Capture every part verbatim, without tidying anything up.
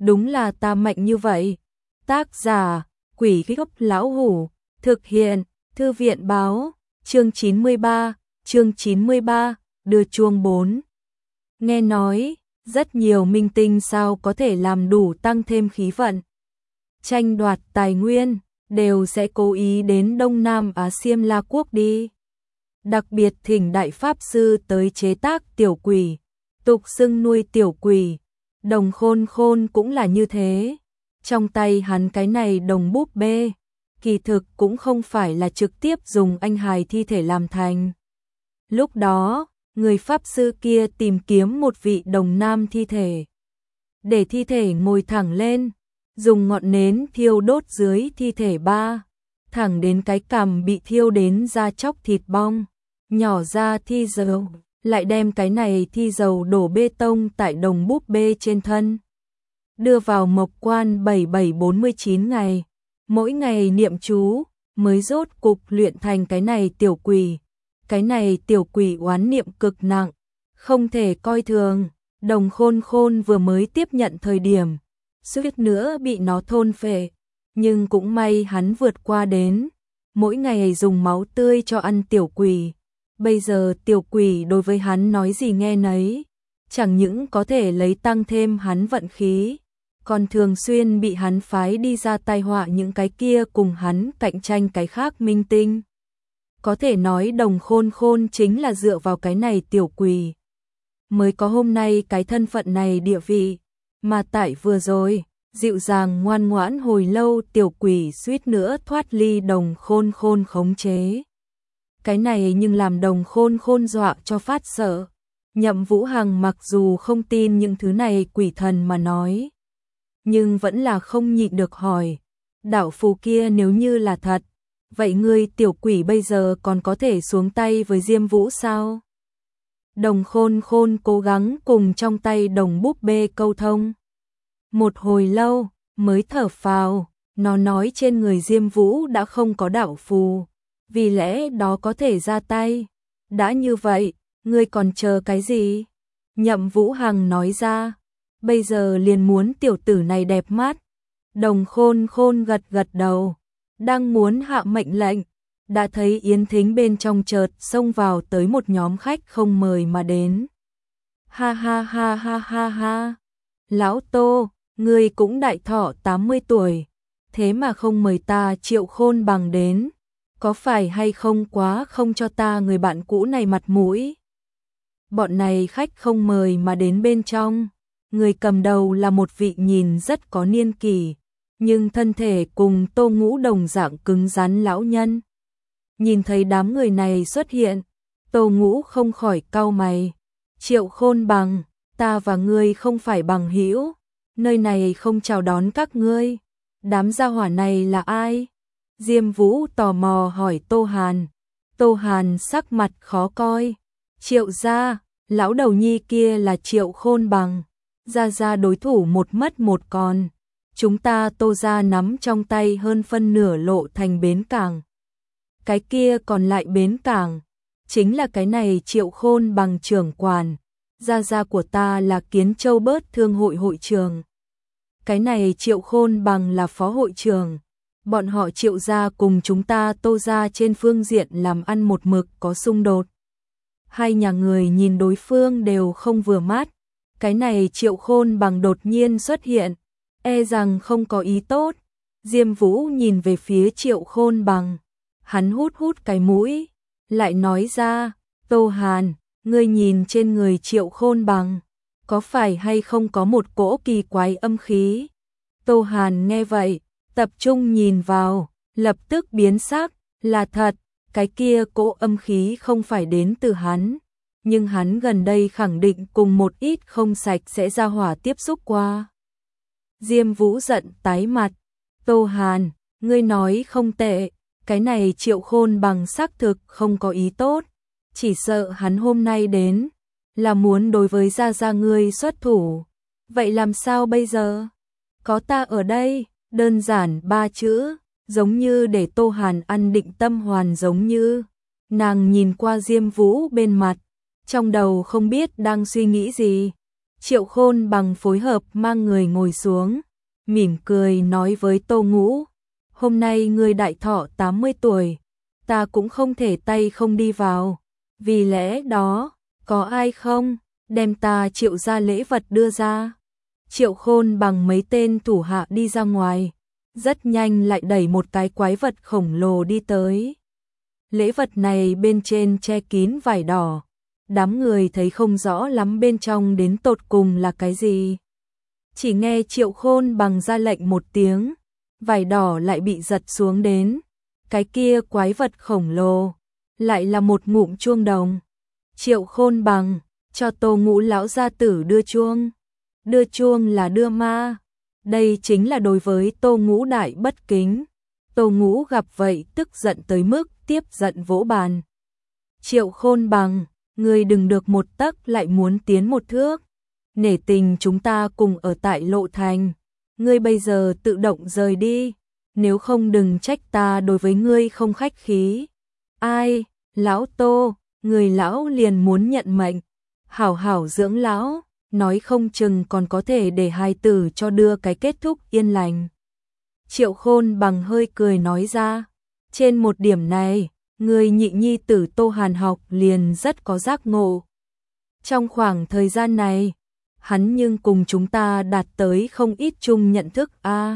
đúng là ta mạnh như vậy. Tác giả, Quỷ Gốc Lão Hủ, thực hiện, Thư viện Báo, chương chín mươi ba, chương chín mươi ba, đưa chuông bốn. Nghe nói, rất nhiều minh tinh sao có thể làm đủ tăng thêm khí vận. Tranh đoạt tài nguyên, đều sẽ cố ý đến Đông Nam Á Xiêm La Quốc đi. Đặc biệt thỉnh đại pháp sư tới chế tác tiểu quỷ, tục xưng nuôi tiểu quỷ. Đồng Khôn Khôn cũng là như thế. Trong tay hắn cái này đồng búp bê, kỳ thực cũng không phải là trực tiếp dùng anh hài thi thể làm thành. Lúc đó, người pháp sư kia tìm kiếm một vị đồng nam thi thể. Để thi thể ngồi thẳng lên, dùng ngọn nến thiêu đốt dưới thi thể ba, thẳng đến cái cằm bị thiêu đến da chóc thịt bong, nhỏ ra thi dầu, lại đem cái này thi dầu đổ bê tông tại đồng búp bê trên thân. Đưa vào mộc quan bảy bảy bốn mươi chín ngày, mỗi ngày niệm chú, mới rốt cục luyện thành cái này tiểu quỷ. Cái này tiểu quỷ oán niệm cực nặng, không thể coi thường. Đồng Khôn Khôn vừa mới tiếp nhận thời điểm, suýt nữa bị nó thôn phệ, nhưng cũng may hắn vượt qua đến, mỗi ngày dùng máu tươi cho ăn tiểu quỷ. Bây giờ tiểu quỷ đối với hắn nói gì nghe nấy, chẳng những có thể lấy tăng thêm hắn vận khí, còn thường xuyên bị hắn phái đi ra tai họa những cái kia cùng hắn cạnh tranh cái khác minh tinh. Có thể nói Đồng Khôn Khôn chính là dựa vào cái này tiểu quỷ mới có hôm nay cái thân phận này địa vị, mà tại vừa rồi, dịu dàng ngoan ngoãn hồi lâu tiểu quỷ suýt nữa thoát ly Đồng Khôn Khôn khống chế. Cái này nhưng làm Đồng Khôn Khôn dọa cho phát sợ. Nhậm Vũ Hằng mặc dù không tin những thứ này quỷ thần mà nói, nhưng vẫn là không nhịn được hỏi, đạo phù kia nếu như là thật, vậy ngươi tiểu quỷ bây giờ còn có thể xuống tay với Diêm Vũ sao? Đồng Khôn Khôn cố gắng cùng trong tay đồng búp bê câu thông. Một hồi lâu, mới thở phào, nó nói trên người Diêm Vũ đã không có đạo phù, vì lẽ đó có thể ra tay. Đã như vậy, ngươi còn chờ cái gì? Nhậm Vũ Hằng nói ra, bây giờ liền muốn tiểu tử này đẹp mắt. Đồng Khôn Khôn gật gật đầu, đang muốn hạ mệnh lệnh, đã thấy yến thính bên trong chợt xông vào tới một nhóm khách không mời mà đến. Ha ha ha ha ha ha, lão Tô, ngươi cũng đại thọ tám mươi tuổi, thế mà không mời ta Triệu Khôn Bằng đến, có phải hay không quá không cho ta người bạn cũ này mặt mũi? Bọn này khách không mời mà đến bên trong, người cầm đầu là một vị nhìn rất có niên kỷ, nhưng thân thể cùng Tô Ngũ đồng dạng cứng rắn lão nhân. Nhìn thấy đám người này xuất hiện, Tô Ngũ không khỏi cau mày. Triệu Khôn Bằng, ta và ngươi không phải bằng hữu, nơi này không chào đón các ngươi. Đám gia hỏa này là ai? Diêm Vũ tò mò hỏi Tô Hàn. Tô Hàn sắc mặt khó coi. Triệu gia, lão đầu nhi kia là Triệu Khôn Bằng. Gia gia đối thủ một mất một còn. Chúng ta Tô gia nắm trong tay hơn phân nửa lộ thành bến cảng. Cái kia còn lại bến cảng, chính là cái này Triệu Khôn Bằng trưởng quản. Gia gia của ta là Kiến Châu Bớt Thương hội hội trưởng. Cái này Triệu Khôn Bằng là phó hội trưởng. Bọn họ Triệu gia cùng chúng ta Tô gia trên phương diện làm ăn một mực có xung đột. Hai nhà người nhìn đối phương đều không vừa mắt. Cái này Triệu Khôn Bằng đột nhiên xuất hiện, e rằng không có ý tốt. Diêm Vũ nhìn về phía Triệu Khôn Bằng, hắn hút hút cái mũi, lại nói ra, Tô Hàn, ngươi nhìn trên người Triệu Khôn Bằng, có phải hay không có một cỗ kỳ quái âm khí? Tô Hàn nghe vậy, tập trung nhìn vào, lập tức biến sắc, là thật, cái kia cỗ âm khí không phải đến từ hắn, nhưng hắn gần đây khẳng định cùng một ít không sạch sẽ ra hỏa tiếp xúc qua. Diêm Vũ giận tái mặt, Tô Hàn, ngươi nói không tệ, cái này Triệu Khôn Bằng xác thực không có ý tốt, chỉ sợ hắn hôm nay đến, là muốn đối với gia gia ngươi xuất thủ. Vậy làm sao bây giờ? Có ta ở đây, đơn giản ba chữ, giống như để Tô Hàn ăn định tâm hoàn giống như. Nàng nhìn qua Diêm Vũ bên mặt, trong đầu không biết đang suy nghĩ gì. Triệu Khôn Bằng phối hợp mang người ngồi xuống, mỉm cười nói với Tô Ngũ, hôm nay ngươi đại thọ tám mươi tuổi, ta cũng không thể tay không đi vào, vì lẽ đó, có ai không, đem ta Triệu ra lễ vật đưa ra. Triệu Khôn Bằng mấy tên thủ hạ đi ra ngoài, rất nhanh lại đẩy một cái quái vật khổng lồ đi tới. Lễ vật này bên trên che kín vải đỏ, đám người thấy không rõ lắm bên trong đến tột cùng là cái gì. Chỉ nghe Triệu Khôn Bằng ra lệnh một tiếng, vải đỏ lại bị giật xuống đến, cái kia quái vật khổng lồ, lại là một ngụm chuông đồng. Triệu Khôn Bằng, cho Tô Ngũ lão gia tử đưa chuông. Đưa chuông là đưa ma. Đây chính là đối với Tô Ngũ đại bất kính. Tô Ngũ gặp vậy tức giận tới mức tiếp giận vỗ bàn. Triệu Khôn Bằng, ngươi đừng được một tấc lại muốn tiến một thước. Nể tình chúng ta cùng ở tại Lộ Thành, ngươi bây giờ tự động rời đi, nếu không đừng trách ta đối với ngươi không khách khí. Ai, lão Tô, người lão liền muốn nhận mệnh, hảo hảo dưỡng lão, nói không chừng còn có thể để hài tử cho đưa cái kết thúc yên lành. Triệu Khôn Bằng hơi cười nói ra, trên một điểm này, người nhị nhi tử Tô Hàn Học liền rất có giác ngộ. Trong khoảng thời gian này, hắn nhưng cùng chúng ta đạt tới không ít chung nhận thức a. À,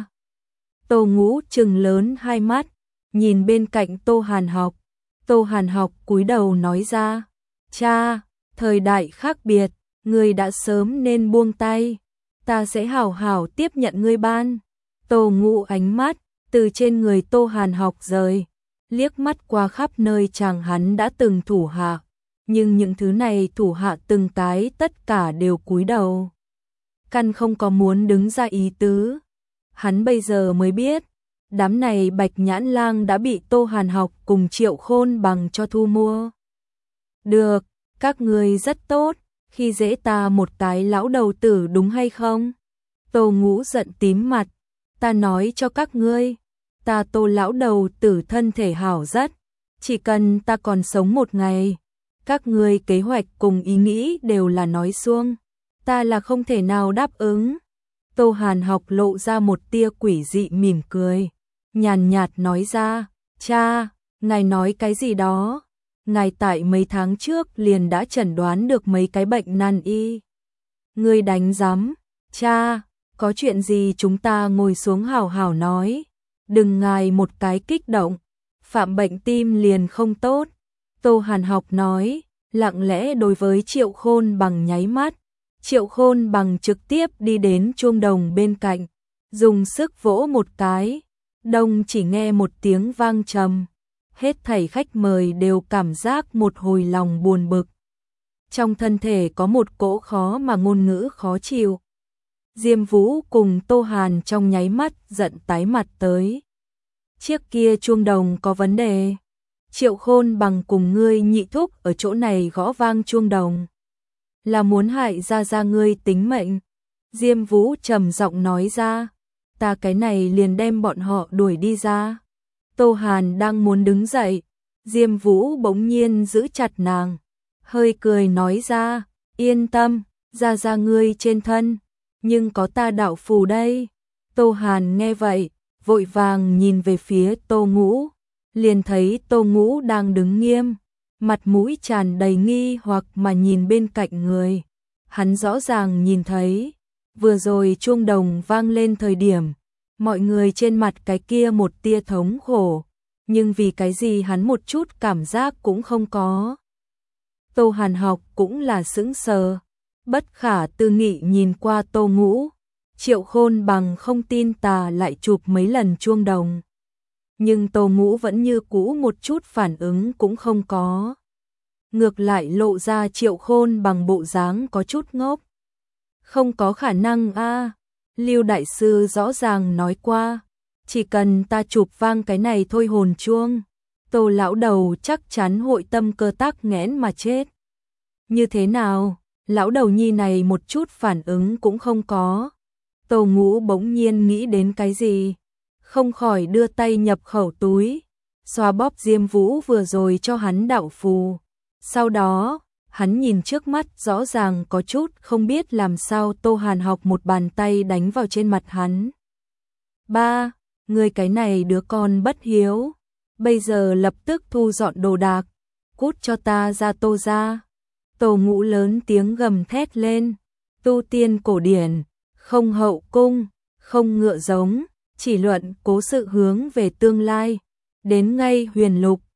Tô Ngũ trừng lớn hai mắt, nhìn bên cạnh Tô Hàn Học. Tô Hàn Học cúi đầu nói ra, cha, thời đại khác biệt, ngươi đã sớm nên buông tay, ta sẽ hảo hảo tiếp nhận ngươi ban. Tô Ngũ ánh mắt từ trên người Tô Hàn Học rời, liếc mắt qua khắp nơi chàng hắn đã từng thủ hạ, nhưng những thứ này thủ hạ từng cái tất cả đều cúi đầu, căn không có muốn đứng ra ý tứ. Hắn bây giờ mới biết, đám này Bạch Nhãn Lang đã bị Tô Hàn Học cùng Triệu Khôn Bằng cho thu mua. Được, các ngươi rất tốt, khi dễ ta một cái lão đầu tử đúng hay không? Tô Ngũ giận tím mặt, ta nói cho các ngươi, ta Tô lão đầu tử thân thể hảo rất, chỉ cần ta còn sống một ngày, các ngươi kế hoạch cùng ý nghĩ đều là nói suông, ta là không thể nào đáp ứng. Tô Hàn Học lộ ra một tia quỷ dị mỉm cười, nhàn nhạt nói ra, cha, ngài nói cái gì đó, ngài tại mấy tháng trước liền đã chẩn đoán được mấy cái bệnh nan y. Ngươi đánh giám, cha, có chuyện gì chúng ta ngồi xuống hảo hảo nói, đừng ngài một cái kích động, phạm bệnh tim liền không tốt. Tô Hàn Học nói, lặng lẽ đối với Triệu Khôn Bằng nháy mắt. Triệu Khôn Bằng trực tiếp đi đến chuông đồng bên cạnh, dùng sức vỗ một cái, đông chỉ nghe một tiếng vang trầm, hết thảy khách mời đều cảm giác một hồi lòng buồn bực. Trong thân thể có một cỗ khó mà ngôn ngữ khó chịu. Diêm Vũ cùng Tô Hàn trong nháy mắt giận tái mặt tới. Chiếc kia chuông đồng có vấn đề. Triệu Khôn Bằng cùng ngươi nhị thúc ở chỗ này gõ vang chuông đồng, là muốn hại ra ra ngươi tính mệnh. Diêm Vũ trầm giọng nói ra, ta cái này liền đem bọn họ đuổi đi ra. Tô Hàn đang muốn đứng dậy, Diêm Vũ bỗng nhiên giữ chặt nàng, hơi cười nói ra, yên tâm, ra ra ngươi trên thân, nhưng có ta đạo phù đây. Tô Hàn nghe vậy, vội vàng nhìn về phía Tô Ngũ, liền thấy Tô Ngũ đang đứng nghiêm, mặt mũi tràn đầy nghi hoặc mà nhìn bên cạnh người. Hắn rõ ràng nhìn thấy, vừa rồi chuông đồng vang lên thời điểm, mọi người trên mặt cái kia một tia thống khổ, nhưng vì cái gì hắn một chút cảm giác cũng không có. Tô Hàn Học cũng là sững sờ, bất khả tư nghị nhìn qua Tô Ngũ. Triệu Khôn Bằng không tin tà lại chụp mấy lần chuông đồng, nhưng Tô Ngũ vẫn như cũ một chút phản ứng cũng không có. Ngược lại lộ ra Triệu Khôn Bằng bộ dáng có chút ngốc. Không có khả năng a, Lưu đại sư rõ ràng nói qua, chỉ cần ta chụp vang cái này thôi hồn chuông, Tô lão đầu chắc chắn hội tâm cơ tắc nghẽn mà chết. Như thế nào, lão đầu nhi này một chút phản ứng cũng không có. Tô Ngũ bỗng nhiên nghĩ đến cái gì, không khỏi đưa tay nhập khẩu túi, xoa bóp Diêm Vũ vừa rồi cho hắn đạo phù. Sau đó, hắn nhìn trước mắt rõ ràng có chút không biết làm sao. Tô Hàn học một bàn tay đánh vào trên mặt hắn. Ba, người cái này đứa con bất hiếu, bây giờ lập tức thu dọn đồ đạc, cút cho ta ra Tô gia. Tô Ngũ lớn tiếng gầm thét lên, tu tiên cổ điển, không hậu cung, không ngựa giống, chỉ luận cố sự hướng về tương lai, đến ngay huyền lục,